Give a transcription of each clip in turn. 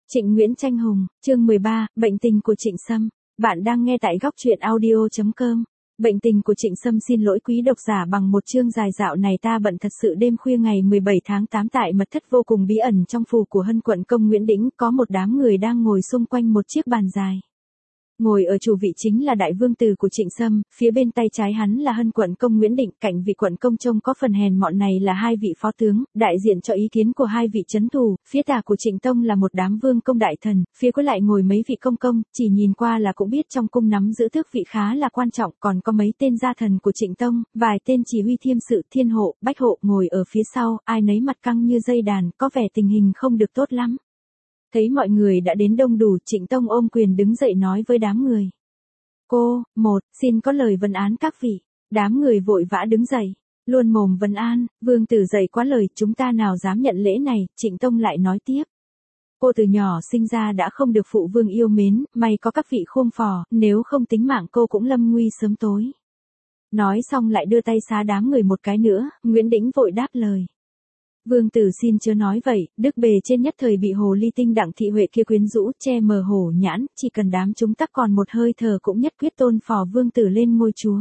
Trịnh Nguyễn Tranh Hùng, chương 13, bệnh tình của Trịnh Sâm. Bạn đang nghe tại góc truyện audio.com. Bệnh tình của Trịnh Sâm, xin lỗi quý độc giả bằng một chương dài dạo này ta bận thật sự. Đêm khuya ngày 17 tháng 8 tại mật thất vô cùng bí ẩn trong phủ của Hân quận công Nguyễn Đĩnh, có một đám người đang ngồi xung quanh một chiếc bàn dài. Ngồi ở chủ vị chính là đại vương tử của Trịnh Sâm, phía bên tay trái hắn là Hân quận công Nguyễn Định, cạnh vị quận công trông có phần hèn mọn này là hai vị phó tướng, đại diện cho ý kiến của hai vị trấn thủ, phía tả của Trịnh Tông là một đám vương công đại thần, phía cuối lại ngồi mấy vị công công, chỉ nhìn qua là cũng biết trong cung nắm giữ tước vị khá là quan trọng, còn có mấy tên gia thần của Trịnh Tông, vài tên chỉ huy thiêm sự, thiên hộ, bách hộ ngồi ở phía sau, ai nấy mặt căng như dây đàn, có vẻ tình hình không được tốt lắm. Thấy mọi người đã đến đông đủ, Trịnh Tông ôm quyền đứng dậy nói với đám người. Xin có lời vấn án các vị. Đám người vội vã đứng dậy, luôn mồm vấn an, vương tử dậy quá lời, chúng ta nào dám nhận lễ này. Trịnh Tông lại nói tiếp. Cô từ nhỏ sinh ra đã không được phụ vương yêu mến, may có các vị khôn phò, nếu không tính mạng cô cũng lâm nguy sớm tối. Nói xong lại đưa tay xá đám người một cái nữa, Nguyễn Đĩnh vội đáp lời. Vương tử xin chớ nói vậy, đức bề trên nhất thời bị hồ ly tinh Đặng Thị Huệ kia quyến rũ, che mờ hổ nhãn, chỉ cần đám chúng ta còn một hơi thở cũng nhất quyết tôn phò vương tử lên ngôi chúa.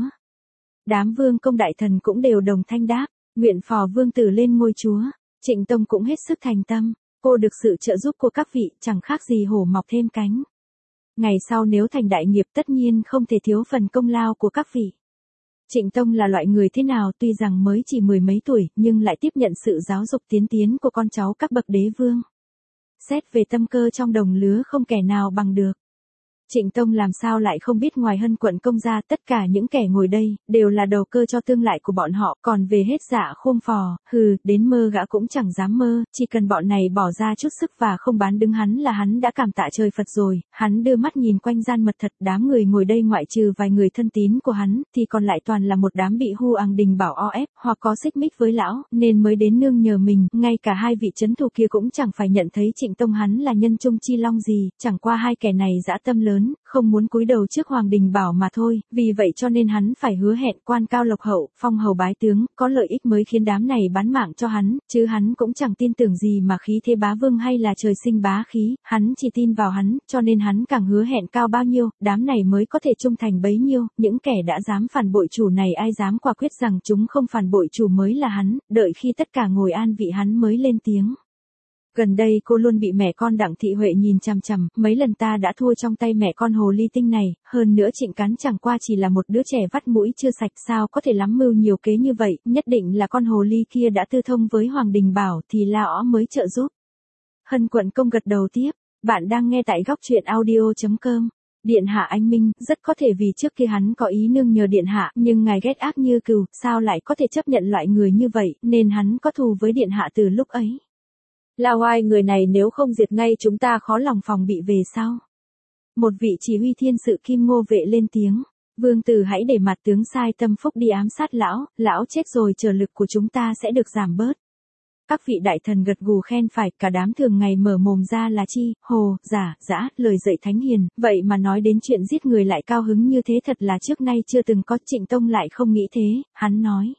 Đám vương công đại thần cũng đều đồng thanh đáp, nguyện phò vương tử lên ngôi chúa. Trịnh Tông cũng hết sức thành tâm, cô được sự trợ giúp của các vị, chẳng khác gì hổ mọc thêm cánh. Ngày sau nếu thành đại nghiệp tất nhiên không thể thiếu phần công lao của các vị. Trịnh Tông là loại người thế nào, tuy rằng mới chỉ mười mấy tuổi, nhưng lại tiếp nhận sự giáo dục tiến tiến của con cháu các bậc đế vương. Xét về tâm cơ trong đồng lứa không kẻ nào bằng được. Trịnh Tông làm sao lại không biết ngoài Hân quận công ra tất cả những kẻ ngồi đây, đều là đầu cơ cho tương lai của bọn họ, còn về hết dạ khôn phò, đến mơ gã cũng chẳng dám mơ, chỉ cần bọn này bỏ ra chút sức và không bán đứng hắn là hắn đã cảm tạ trời Phật rồi. Hắn đưa mắt nhìn quanh gian mật thật, đám người ngồi đây ngoại trừ vài người thân tín của hắn, thì còn lại toàn là một đám bị Hu Ằng Đình Bảo o ép, hoặc có xích mích với lão, nên mới đến nương nhờ mình, ngay cả hai vị trấn thủ kia cũng chẳng phải nhận thấy Trịnh Tông hắn là nhân trung chi long gì, chẳng qua hai kẻ này dã tâm lớn, không muốn cúi đầu trước Hoàng Đình Bảo mà thôi, vì vậy cho nên hắn phải hứa hẹn quan cao lộc hậu, phong hầu bái tướng, có lợi ích mới khiến đám này bán mạng cho hắn, chứ hắn cũng chẳng tin tưởng gì mà khí thế bá vương hay là trời sinh bá khí, hắn chỉ tin vào hắn, cho nên hắn càng hứa hẹn cao bao nhiêu, đám này mới có thể trung thành bấy nhiêu, những kẻ đã dám phản bội chủ này ai dám quả quyết rằng chúng không phản bội chủ mới là hắn, đợi khi tất cả ngồi an vị hắn mới lên tiếng. Gần đây cô luôn bị mẹ con Đặng Thị Huệ nhìn chằm chằm, mấy lần ta đã thua trong tay mẹ con hồ ly tinh này, hơn nữa Trịnh Cán chẳng qua chỉ là một đứa trẻ vắt mũi chưa sạch, sao có thể lắm mưu nhiều kế như vậy, nhất định là con hồ ly kia đã tư thông với Hoàng Đình Bảo thì lão mới trợ giúp. Hân quận công gật đầu tiếp, bạn đang nghe tại góc truyện audio.com. Điện hạ anh minh, rất có thể vì trước kia hắn có ý nương nhờ điện hạ, nhưng ngài ghét ác như cừu, sao lại có thể chấp nhận loại người như vậy, nên hắn có thù với điện hạ từ lúc ấy. Là oai người này nếu không diệt ngay chúng ta khó lòng phòng bị về sau. Một vị chỉ huy thiên sự Kim Ngô Vệ lên tiếng, vương tử hãy để mặt tướng sai tâm phúc đi ám sát lão chết rồi trở lực của chúng ta sẽ được giảm bớt. Các vị đại thần gật gù khen phải, cả đám thường ngày mở mồm ra là chi, hồ, giả, dã, lời dạy thánh hiền, vậy mà nói đến chuyện giết người lại cao hứng như thế thật là trước nay chưa từng có. Trịnh Tông lại không nghĩ thế, hắn nói.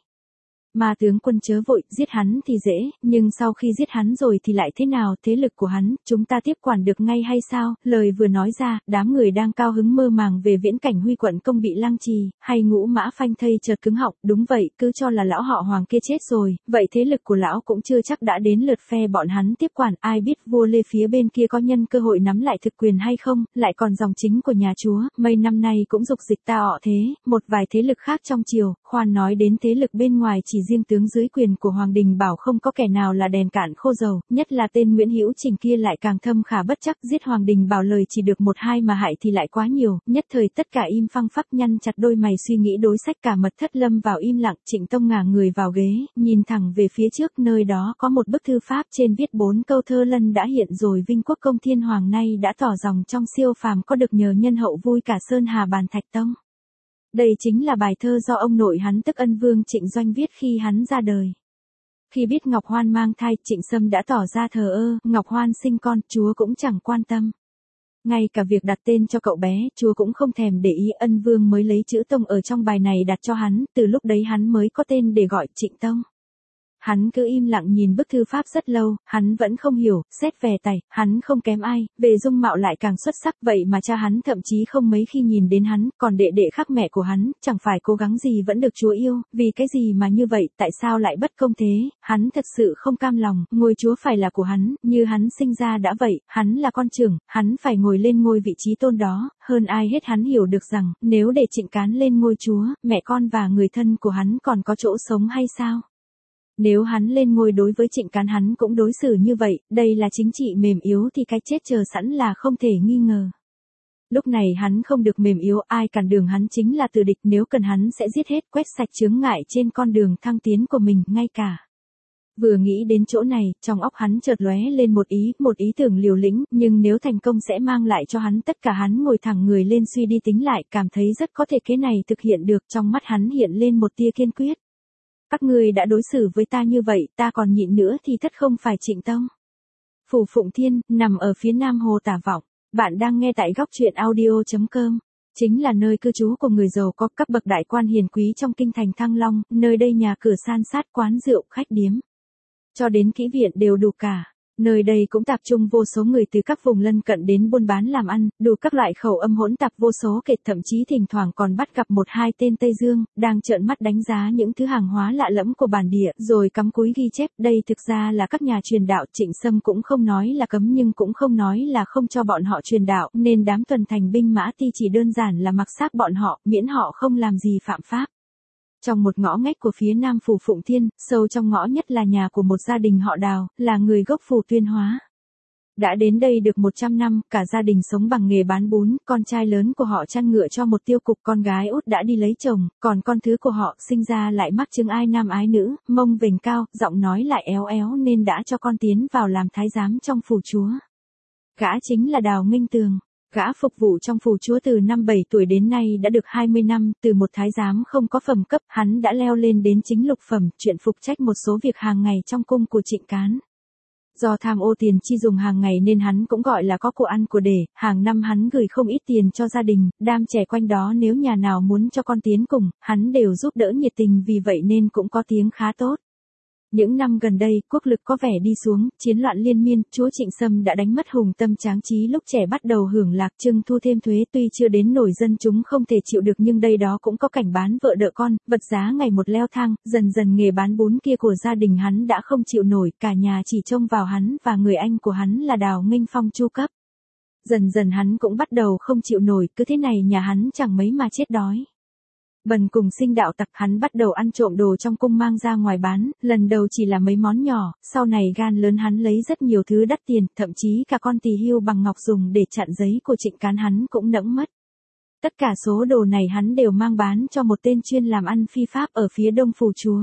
Mà tướng quân chớ vội, giết hắn thì dễ, nhưng sau khi giết hắn rồi thì lại thế nào, thế lực của hắn, chúng ta tiếp quản được ngay hay sao? Lời vừa nói ra, đám người đang cao hứng mơ màng về viễn cảnh Huy quận công bị lăng trì, hay Ngũ Mã Phanh thây chợt cứng họng, đúng vậy, cứ cho là lão họ Hoàng kia chết rồi, vậy thế lực của lão cũng chưa chắc đã đến lượt phe bọn hắn tiếp quản, ai biết vua Lê phía bên kia có nhân cơ hội nắm lại thực quyền hay không, lại còn dòng chính của nhà chúa, mấy năm nay cũng dục dịch ta ọ thế, một vài thế lực khác trong triều, khoan nói đến thế lực bên ngoài chỉ riêng tướng dưới quyền của Hoàng Đình Bảo không có kẻ nào là đèn cạn khô dầu, nhất là tên Nguyễn Hữu Trình kia lại càng thâm khả bất chắc, giết Hoàng Đình Bảo lời chỉ được một hai mà hại thì lại quá nhiều, nhất thời tất cả im phăng phắc nhăn chặt đôi mày suy nghĩ đối sách, cả mật thất lâm vào im lặng. Trịnh Tông ngả người vào ghế, nhìn thẳng về phía trước, nơi đó có một bức thư pháp trên viết 4 câu thơ lân đã hiện rồi, vinh quốc công thiên hoàng nay đã tỏ dòng trong siêu phàm có được nhờ nhân hậu vui cả sơn hà bàn thạch tông. Đây chính là bài thơ do ông nội hắn tức Ân Vương Trịnh Doanh viết khi hắn ra đời. Khi biết Ngọc Hoan mang thai, Trịnh Sâm đã tỏ ra thờ ơ, Ngọc Hoan sinh con, chúa cũng chẳng quan tâm. Ngay cả việc đặt tên cho cậu bé, chúa cũng không thèm để ý, Ân Vương mới lấy chữ Tông ở trong bài này đặt cho hắn, từ lúc đấy hắn mới có tên để gọi Trịnh Tông. Hắn cứ im lặng nhìn bức thư pháp rất lâu, hắn vẫn không hiểu, xét về tài, hắn không kém ai, về dung mạo lại càng xuất sắc, vậy mà cha hắn thậm chí không mấy khi nhìn đến hắn, còn đệ đệ khác mẹ của hắn, chẳng phải cố gắng gì vẫn được Chúa yêu, vì cái gì mà như vậy, tại sao lại bất công thế, hắn thật sự không cam lòng, ngôi Chúa phải là của hắn, như hắn sinh ra đã vậy, hắn là con trưởng, hắn phải ngồi lên ngôi vị trí tôn đó, hơn ai hết hắn hiểu được rằng, nếu để Trịnh Cán lên ngôi Chúa, mẹ con và người thân của hắn còn có chỗ sống hay sao? Nếu hắn lên ngôi đối với Trịnh Cán hắn cũng đối xử như vậy, đây là chính trị mềm yếu thì cái chết chờ sẵn là không thể nghi ngờ. Lúc này hắn không được mềm yếu, ai cản đường hắn chính là tử địch, nếu cần hắn sẽ giết hết, quét sạch chướng ngại trên con đường thăng tiến của mình, ngay cả. Vừa nghĩ đến chỗ này, trong óc hắn chợt lóe lên một ý tưởng liều lĩnh, nhưng nếu thành công sẽ mang lại cho hắn tất cả, hắn ngồi thẳng người lên suy đi tính lại, cảm thấy rất có thể cái này thực hiện được, trong mắt hắn hiện lên một tia kiên quyết. Các ngươi đã đối xử với ta như vậy, ta còn nhịn nữa thì tất không phải Trịnh Tông. Phủ Phụng Thiên, nằm ở phía nam hồ Tả Vọng. Bạn đang nghe tại góc truyện audio.com. Chính là nơi cư trú của người giàu có, các bậc đại quan hiền quý trong kinh thành Thăng Long, nơi đây nhà cửa san sát, quán rượu, khách điếm, cho đến kỹ viện đều đủ cả. Nơi đây cũng tập trung vô số người từ các vùng lân cận đến buôn bán làm ăn, đủ các loại khẩu âm hỗn tạp vô số kể, thậm chí thỉnh thoảng còn bắt gặp một hai tên Tây Dương, đang trợn mắt đánh giá những thứ hàng hóa lạ lẫm của bản địa, rồi cắm cúi ghi chép, đây thực ra là các nhà truyền đạo. Trịnh Sâm cũng không nói là cấm nhưng cũng không nói là không cho bọn họ truyền đạo, nên đám tuần thành binh mã ti chỉ đơn giản là mặc xác bọn họ, miễn họ không làm gì phạm pháp. Trong một ngõ ngách của phía nam phủ Phụng Thiên, sâu trong ngõ nhất là nhà của một gia đình họ Đào, là người gốc phủ Tuyên Hóa. Đã đến đây được 100 năm, cả gia đình sống bằng nghề bán bún, con trai lớn của họ chăn ngựa cho một tiêu cục, con gái út đã đi lấy chồng, còn con thứ của họ sinh ra lại mắc chứng ai nam ái nữ, mông vểnh cao, giọng nói lại éo éo nên đã cho con tiến vào làm thái giám trong phủ chúa. Gã chính là Đào Nghinh Tường. Gã phục vụ trong phủ chúa từ năm 7 tuổi đến nay đã được 20 năm, từ một thái giám không có phẩm cấp, hắn đã leo lên đến chính lục phẩm, chuyện phục trách một số việc hàng ngày trong cung của Trịnh Cán. Do tham ô tiền chi dùng hàng ngày nên hắn cũng gọi là có của ăn của để, hàng năm hắn gửi không ít tiền cho gia đình, đám trẻ quanh đó nếu nhà nào muốn cho con tiến cùng, hắn đều giúp đỡ nhiệt tình, vì vậy nên cũng có tiếng khá tốt. Những năm gần đây, quốc lực có vẻ đi xuống, chiến loạn liên miên, chúa Trịnh Sâm đã đánh mất hùng tâm tráng trí lúc trẻ, bắt đầu hưởng lạc trưng thu thêm thuế, tuy chưa đến nổi dân chúng không thể chịu được nhưng đây đó cũng có cảnh bán vợ đỡ con, vật giá ngày một leo thang, dần dần nghề bán bún kia của gia đình hắn đã không chịu nổi, cả nhà chỉ trông vào hắn và người anh của hắn là Đào Nghinh Phong chu cấp. Dần dần hắn cũng bắt đầu không chịu nổi, cứ thế này nhà hắn chẳng mấy mà chết đói. Bần cùng sinh đạo tặc, hắn bắt đầu ăn trộm đồ trong cung mang ra ngoài bán, lần đầu chỉ là mấy món nhỏ, sau này gan lớn hắn lấy rất nhiều thứ đắt tiền, thậm chí cả con tỳ hươu bằng ngọc dùng để chặn giấy của Trịnh Cán hắn cũng nẫng mất. Tất cả số đồ này hắn đều mang bán cho một tên chuyên làm ăn phi pháp ở phía đông phủ chúa.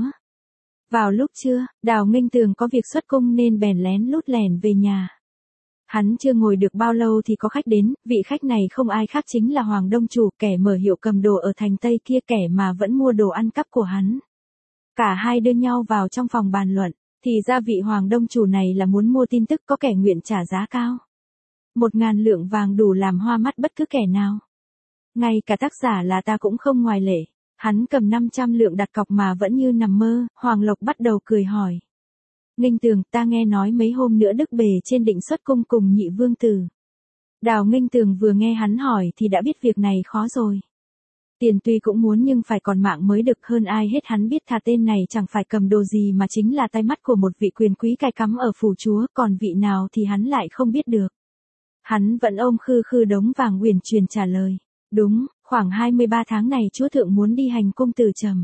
Vào lúc trưa, Đào Nghinh Tường có việc xuất cung nên bèn lén lút lẻn về nhà. Hắn chưa ngồi được bao lâu thì có khách đến, vị khách này không ai khác chính là Hoàng Đông Chủ, kẻ mở hiệu cầm đồ ở thành Tây kia, kẻ mà vẫn mua đồ ăn cắp của hắn. Cả hai đưa nhau vào trong phòng bàn luận, thì ra vị Hoàng Đông Chủ này là muốn mua tin tức, có kẻ nguyện trả giá cao. 1.000 lượng vàng đủ làm hoa mắt bất cứ kẻ nào. Ngay cả tác giả là ta cũng không ngoại lệ. Hắn cầm 500 lượng đặt cọc mà vẫn như nằm mơ. Hoàng Lộc bắt đầu cười hỏi. Nghinh Tường, ta nghe nói mấy hôm nữa Đức Bề trên định xuất cung cùng nhị vương tử. Đào Nghinh Tường vừa nghe hắn hỏi thì đã biết việc này khó rồi. Tiền tuy cũng muốn nhưng phải còn mạng mới được, hơn ai hết hắn biết thà tên này chẳng phải cầm đồ gì mà chính là tay mắt của một vị quyền quý cai cắm ở phủ chúa, còn vị nào thì hắn lại không biết được. Hắn vẫn ôm khư khư đống vàng uyển chuyển trả lời. Đúng, khoảng 23 tháng này chúa thượng muốn đi hành cung từ trầm.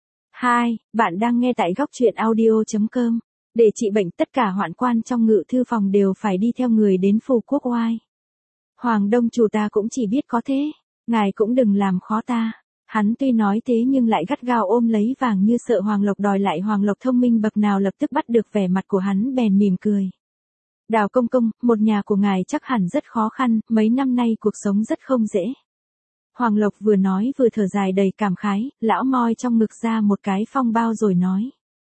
2. Bạn đang nghe tại góc truyện audio.com. Để trị bệnh tất cả hoạn quan trong ngự thư phòng đều phải đi theo người đến phủ quốc oai. Hoàng Đông Chủ ta cũng chỉ biết có thế, ngài cũng đừng làm khó ta. Hắn tuy nói thế nhưng lại gắt gao ôm lấy vàng như sợ Hoàng Lộc đòi lại. Hoàng Lộc thông minh bậc nào lập tức bắt được vẻ mặt của hắn bèn mỉm cười. Đào công công, một nhà của ngài chắc hẳn rất khó khăn, mấy năm nay cuộc sống rất không dễ. Hoàng Lộc vừa nói vừa thở dài đầy cảm khái, lão moi trong ngực ra một cái phong bao rồi nói.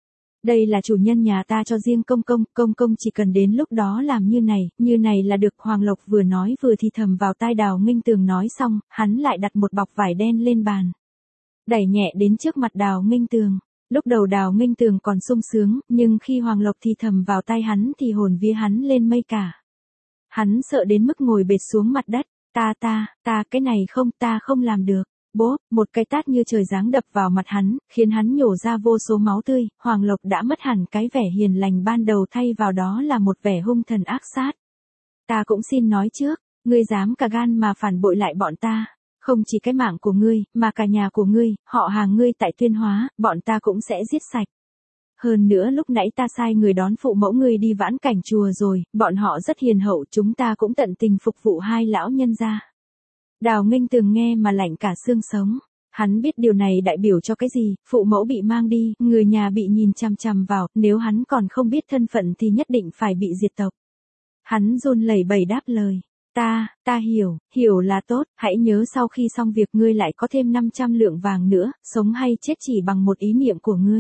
Đây là chủ nhân nhà ta cho riêng công công chỉ cần đến lúc đó làm như này là được. Hoàng Lộc vừa nói vừa thì thầm vào tai Đào Nghinh Tường, nói xong, hắn lại đặt một bọc vải đen lên bàn. Đẩy nhẹ đến trước mặt Đào Nghinh Tường. Lúc đầu Đào Nghênh Tường còn sung sướng, nhưng khi Hoàng Lộc thì thầm vào tai hắn thì hồn vía hắn lên mây cả. Hắn sợ đến mức ngồi bệt xuống mặt đất, ta, cái này không, ta không làm được. Bố, một cái tát như trời giáng đập vào mặt hắn, khiến hắn nhổ ra vô số máu tươi, Hoàng Lộc đã mất hẳn cái vẻ hiền lành ban đầu thay vào đó là một vẻ hung thần ác sát. Ta cũng xin nói trước, ngươi dám cả gan mà phản bội lại bọn ta. Không chỉ cái mạng của ngươi, mà cả nhà của ngươi, họ hàng ngươi tại Tuyên Hóa, bọn ta cũng sẽ giết sạch. Hơn nữa lúc nãy ta sai người đón phụ mẫu ngươi đi vãn cảnh chùa rồi, bọn họ rất hiền hậu, chúng ta cũng tận tình phục vụ hai lão nhân gia. Đào Nghênh Tường nghe mà lạnh cả xương sống. Hắn biết điều này đại biểu cho cái gì, phụ mẫu bị mang đi, người nhà bị nhìn chằm chằm vào, nếu hắn còn không biết thân phận thì nhất định phải bị diệt tộc. Hắn run lẩy bẩy đáp lời. Ta hiểu là tốt, hãy nhớ sau khi xong việc ngươi lại có thêm 500 lượng vàng nữa, sống hay chết chỉ bằng một ý niệm của ngươi.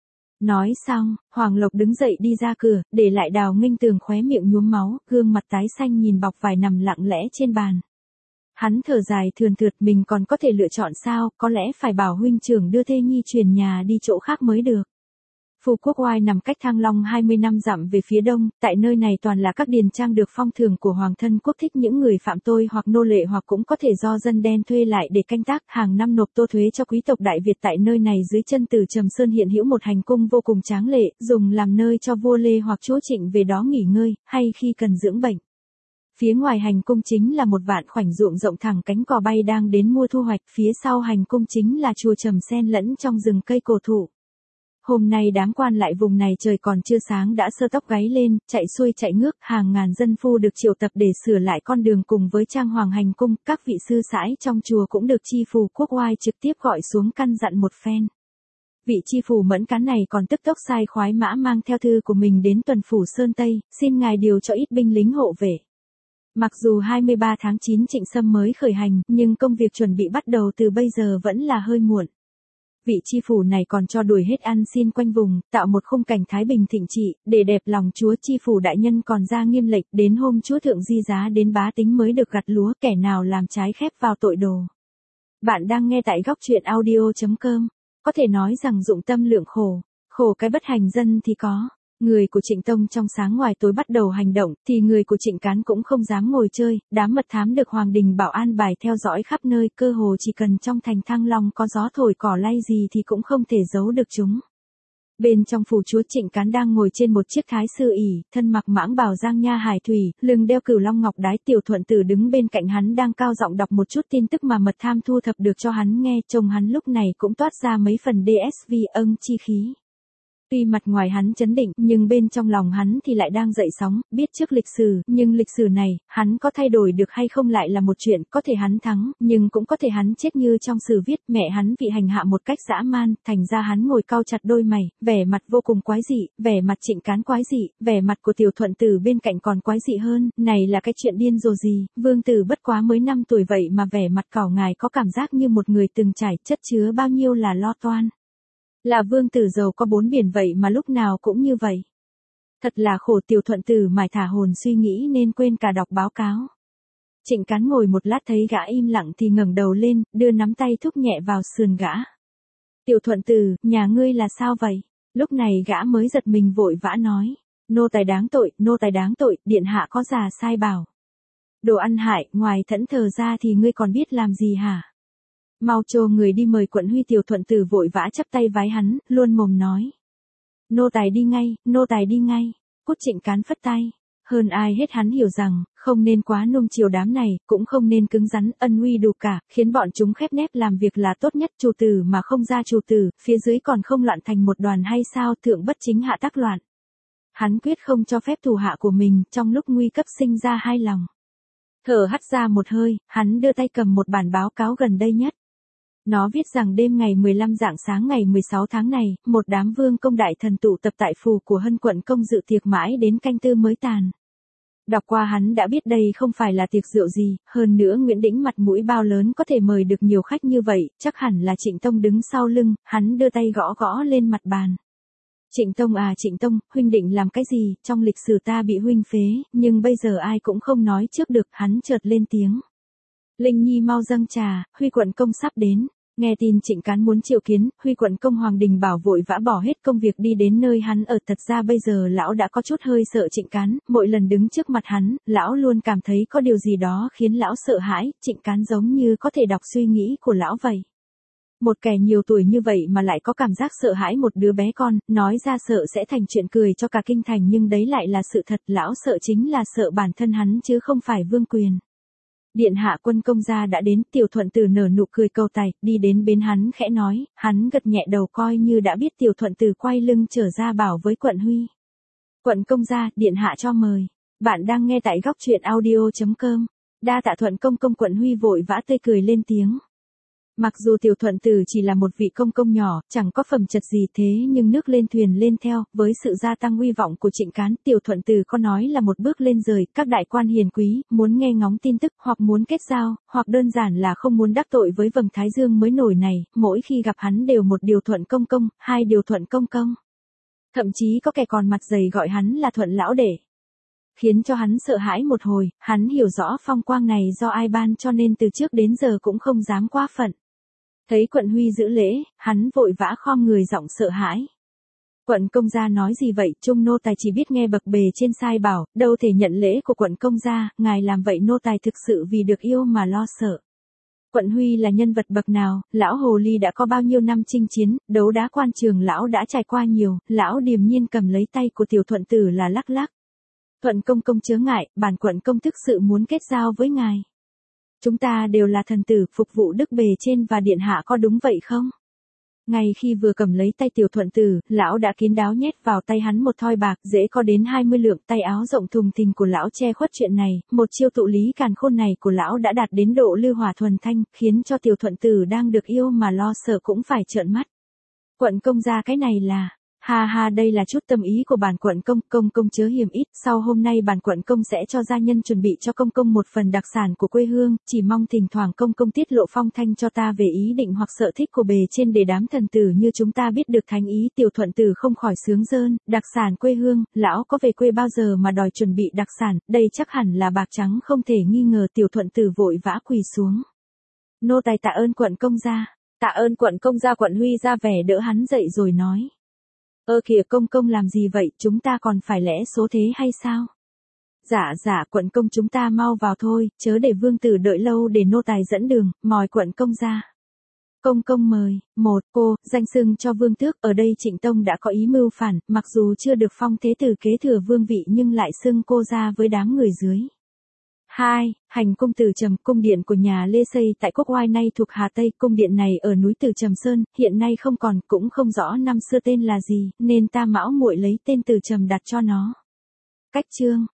Nói xong, Hoàng Lộc đứng dậy đi ra cửa, để lại Đào Nghênh Tường khóe miệng nhuốm máu, gương mặt tái xanh nhìn bọc vải nằm lặng lẽ trên bàn. Hắn thở dài thườn thượt, mình còn có thể lựa chọn sao, có lẽ phải bảo huynh trưởng đưa thê nhi chuyển nhà đi chỗ khác mới được. Phù Quốc Oai nằm cách Thăng Long 25 dặm về phía đông, tại nơi này toàn là các điền trang được phong thưởng của hoàng thân quốc thích, những người phạm tội hoặc nô lệ hoặc cũng có thể do dân đen thuê lại để canh tác, hàng năm nộp tô thuế cho quý tộc Đại Việt. Tại nơi này dưới chân Từ Trầm Sơn hiện hữu một hành cung vô cùng tráng lệ, dùng làm nơi cho vua Lê hoặc chúa Trịnh về đó nghỉ ngơi, hay khi cần dưỡng bệnh. Phía ngoài hành cung chính là một vạn khoảnh ruộng rộng thẳng cánh cò bay đang đến mùa thu hoạch, phía sau hành cung chính là chùa Trầm xen lẫn trong rừng cây cổ thụ. Hôm nay đám quan lại vùng này trời còn chưa sáng đã sơ tóc gáy lên, chạy xuôi chạy ngước, hàng ngàn dân phu được triệu tập để sửa lại con đường cùng với trang hoàng hành cung, các vị sư sãi trong chùa cũng được chi phủ Quốc Oai trực tiếp gọi xuống căn dặn một phen. Vị chi phủ Mẫn Cán này còn tức tốc sai khoái mã mang theo thư của mình đến tuần phủ Sơn Tây, xin ngài điều cho ít binh lính hộ vệ. Mặc dù 23 tháng 9 Trịnh Sâm mới khởi hành, nhưng công việc chuẩn bị bắt đầu từ bây giờ vẫn là hơi muộn. Vị chi phủ này còn cho đuổi hết ăn xin quanh vùng, tạo một khung cảnh thái bình thịnh trị, để đẹp lòng chúa. Chi phủ đại nhân còn ra nghiêm lệnh, đến hôm chúa thượng di giá đến bá tính mới được gặt lúa, kẻ nào làm trái khép vào tội đồ. Bạn đang nghe tại góc truyện audio.com. Có thể nói rằng dụng tâm lượng khổ cái bất hành dân thì có. Người của Trịnh Tông trong sáng ngoài tối bắt đầu hành động, thì người của Trịnh Cán cũng không dám ngồi chơi, đám mật thám được Hoàng đình bảo an bài theo dõi khắp nơi, cơ hồ chỉ cần trong thành Thăng Long có gió thổi cỏ lay gì thì cũng không thể giấu được chúng. Bên trong phủ chúa Trịnh Cán đang ngồi trên một chiếc thái sư ỷ, thân mặc mãng bào giang nha hải thủy, lưng đeo cửu long ngọc đái. Tiểu Thuận Tử đứng bên cạnh hắn đang cao giọng đọc một chút tin tức mà mật tham thu thập được cho hắn nghe, trông hắn lúc này cũng toát ra mấy phần DSV chi khí. Tuy mặt ngoài hắn trấn định, nhưng bên trong lòng hắn thì lại đang dậy sóng, biết trước lịch sử, nhưng lịch sử này, hắn có thay đổi được hay không lại là một chuyện, có thể hắn thắng, nhưng cũng có thể hắn chết như trong sử viết, mẹ hắn bị hành hạ một cách dã man, thành ra hắn ngồi cau chặt đôi mày, vẻ mặt vô cùng quái dị, vẻ mặt Trịnh Cán quái dị, vẻ mặt của Tiểu Thuận Tử bên cạnh còn quái dị hơn, này là cái chuyện điên rồ gì, vương tử bất quá mới 5 tuổi vậy mà vẻ mặt cảo ngài có cảm giác như một người từng trải, chất chứa bao nhiêu là lo toan. Là vương tử giàu có 4 biển vậy mà lúc nào cũng như vậy. Thật là khổ. Tiểu Thuận Tử mải thả hồn suy nghĩ nên quên cả đọc báo cáo. Trịnh Cán ngồi một lát thấy gã im lặng thì ngẩng đầu lên, đưa nắm tay thúc nhẹ vào sườn gã. Tiểu Thuận Tử, nhà ngươi là sao vậy? Lúc này gã mới giật mình vội vã nói. Nô tài đáng tội, điện hạ có già sai bảo. Đồ ăn hại, ngoài thẫn thờ ra thì ngươi còn biết làm gì hả? Mau cho người đi mời quận Huy. Tiểu Thuận Tử vội vã chắp tay vái hắn, luôn mồm nói. Nô tài đi ngay, Cút. Trịnh Cán phất tay. Hơn ai hết hắn hiểu rằng, không nên quá nuông chiều đám này, cũng không nên cứng rắn, ân uy đủ cả, khiến bọn chúng khép nép làm việc là tốt nhất. Chủ tử mà không ra chủ tử, phía dưới còn không loạn thành một đoàn hay sao? Thượng bất chính hạ tắc loạn. Hắn quyết không cho phép thủ hạ của mình, trong lúc nguy cấp sinh ra hai lòng. Thở hắt ra một hơi, hắn đưa tay cầm một bản báo cáo gần đây nhất. Nó viết rằng đêm ngày 15 rạng sáng ngày 16 tháng này, một đám vương công đại thần tụ tập tại phủ của Hân quận công dự tiệc mãi đến canh tư mới tàn. Đọc qua hắn đã biết đây không phải là tiệc rượu gì, hơn nữa Nguyễn Đĩnh mặt mũi bao lớn có thể mời được nhiều khách như vậy, chắc hẳn là Trịnh Tông đứng sau lưng, hắn đưa tay gõ gõ lên mặt bàn. Trịnh Tông à Trịnh Tông, huynh định làm cái gì? Trong lịch sử ta bị huynh phế, nhưng bây giờ ai cũng không nói trước được. Hắn chợt lên tiếng. Linh Nhi mau dâng trà, Huy quận công sắp đến. Nghe tin Trịnh Cán muốn triệu kiến, Huy quận công Hoàng Đình Bảo vội vã bỏ hết công việc đi đến nơi hắn ở. Thật ra bây giờ lão đã có chút hơi sợ Trịnh Cán, mỗi lần đứng trước mặt hắn, lão luôn cảm thấy có điều gì đó khiến lão sợ hãi. Trịnh Cán giống như có thể đọc suy nghĩ của lão vậy. Một kẻ nhiều tuổi như vậy mà lại có cảm giác sợ hãi một đứa bé con, nói ra sợ sẽ thành chuyện cười cho cả kinh thành, nhưng đấy lại là sự thật. Lão sợ chính là sợ bản thân hắn chứ không phải vương quyền. Điện hạ quân công gia đã đến. Tiểu Thuận Tử nở nụ cười cầu tài, đi đến bên hắn khẽ nói, hắn gật nhẹ đầu coi như đã biết. Tiểu Thuận Tử quay lưng trở ra bảo với quận Huy. Quận công gia, điện hạ cho mời. Bạn đang nghe tại góc truyện audio.com. Đa tạ Thuận công công. Quận Huy vội vã tươi cười lên tiếng. Mặc dù Tiểu Thuận Tử chỉ là một vị công công nhỏ, chẳng có phẩm chất gì thế nhưng nước lên thuyền lên theo, với sự gia tăng uy vọng của Trịnh Cán, Tiểu Thuận Tử có nói là một bước lên rời. Các đại quan hiền quý, muốn nghe ngóng tin tức, hoặc muốn kết giao, hoặc đơn giản là không muốn đắc tội với vầng Thái Dương mới nổi này, mỗi khi gặp hắn đều một điều Thuận công công, hai điều Thuận công công. Thậm chí có kẻ còn mặt dày gọi hắn là Thuận lão đệ. Khiến cho hắn sợ hãi một hồi, hắn hiểu rõ phong quang này do ai ban cho nên từ trước đến giờ cũng không dám quá phận. Thấy quận Huy giữ lễ, hắn vội vã khom người giọng sợ hãi. Quận công gia nói gì vậy? Trung nô tài chỉ biết nghe bậc bề trên sai bảo, đâu thể nhận lễ của quận công gia, ngài làm vậy nô tài thực sự vì được yêu mà lo sợ. Quận Huy là nhân vật bậc nào? Lão hồ ly đã có bao nhiêu năm chinh chiến, đấu đá quan trường lão đã trải qua nhiều. Lão điềm nhiên cầm lấy tay của Tiểu Thuận Tử là lắc lắc. Thuận công công chớ ngại, bản quận công thực sự muốn kết giao với ngài. Chúng ta đều là thần tử, phục vụ đức bề trên và điện hạ, có đúng vậy không? Ngay khi vừa cầm lấy tay Tiểu Thuận Tử, lão đã kín đáo nhét vào tay hắn một thoi bạc, dễ có đến 20 lượng. Tay áo rộng thùng thình của lão che khuất chuyện này, một chiêu tụ lý càn khôn này của lão đã đạt đến độ lưu hỏa thuần thanh, khiến cho Tiểu Thuận Tử đang được yêu mà lo sợ cũng phải trợn mắt. Quận công gia, cái này là... Ha ha, đây là chút tâm ý của bản quận công, công công chớ hiềm ít. Sau hôm nay bản quận công sẽ cho gia nhân chuẩn bị cho công công một phần đặc sản của quê hương, chỉ mong thỉnh thoảng công công tiết lộ phong thanh cho ta về ý định hoặc sở thích của bề trên để đám thần tử như chúng ta biết được thánh ý. Tiểu Thuận Tử không khỏi sướng rơn. Đặc sản quê hương, lão có về quê bao giờ mà đòi chuẩn bị đặc sản, đây chắc hẳn là bạc trắng không thể nghi ngờ. Tiểu Thuận Tử vội vã quỳ xuống. Nô tài tạ ơn quận công gia. Tạ ơn quận công gia. Quận Huy ra vẻ đỡ hắn dậy rồi nói. Kìa công công làm gì vậy, chúng ta còn phải lẽ số thế hay sao? Dạ, quận công chúng ta mau vào thôi, chớ để vương tử đợi lâu, để nô tài dẫn đường, mời quận công ra. Công công mời. Một, cô, danh xưng cho vương tước, ở đây Trịnh Tông đã có ý mưu phản, mặc dù chưa được phong thế tử kế thừa vương vị nhưng lại xưng cô ra với đám người dưới. 2. Hành cung Từ Trầm, cung điện của nhà Lê xây tại Quốc Oai nay thuộc Hà Tây. Cung điện này ở núi Từ Trầm Sơn, hiện nay không còn, cũng không rõ năm xưa tên là gì, nên ta mão muội lấy tên Từ Trầm đặt cho nó. Cách chương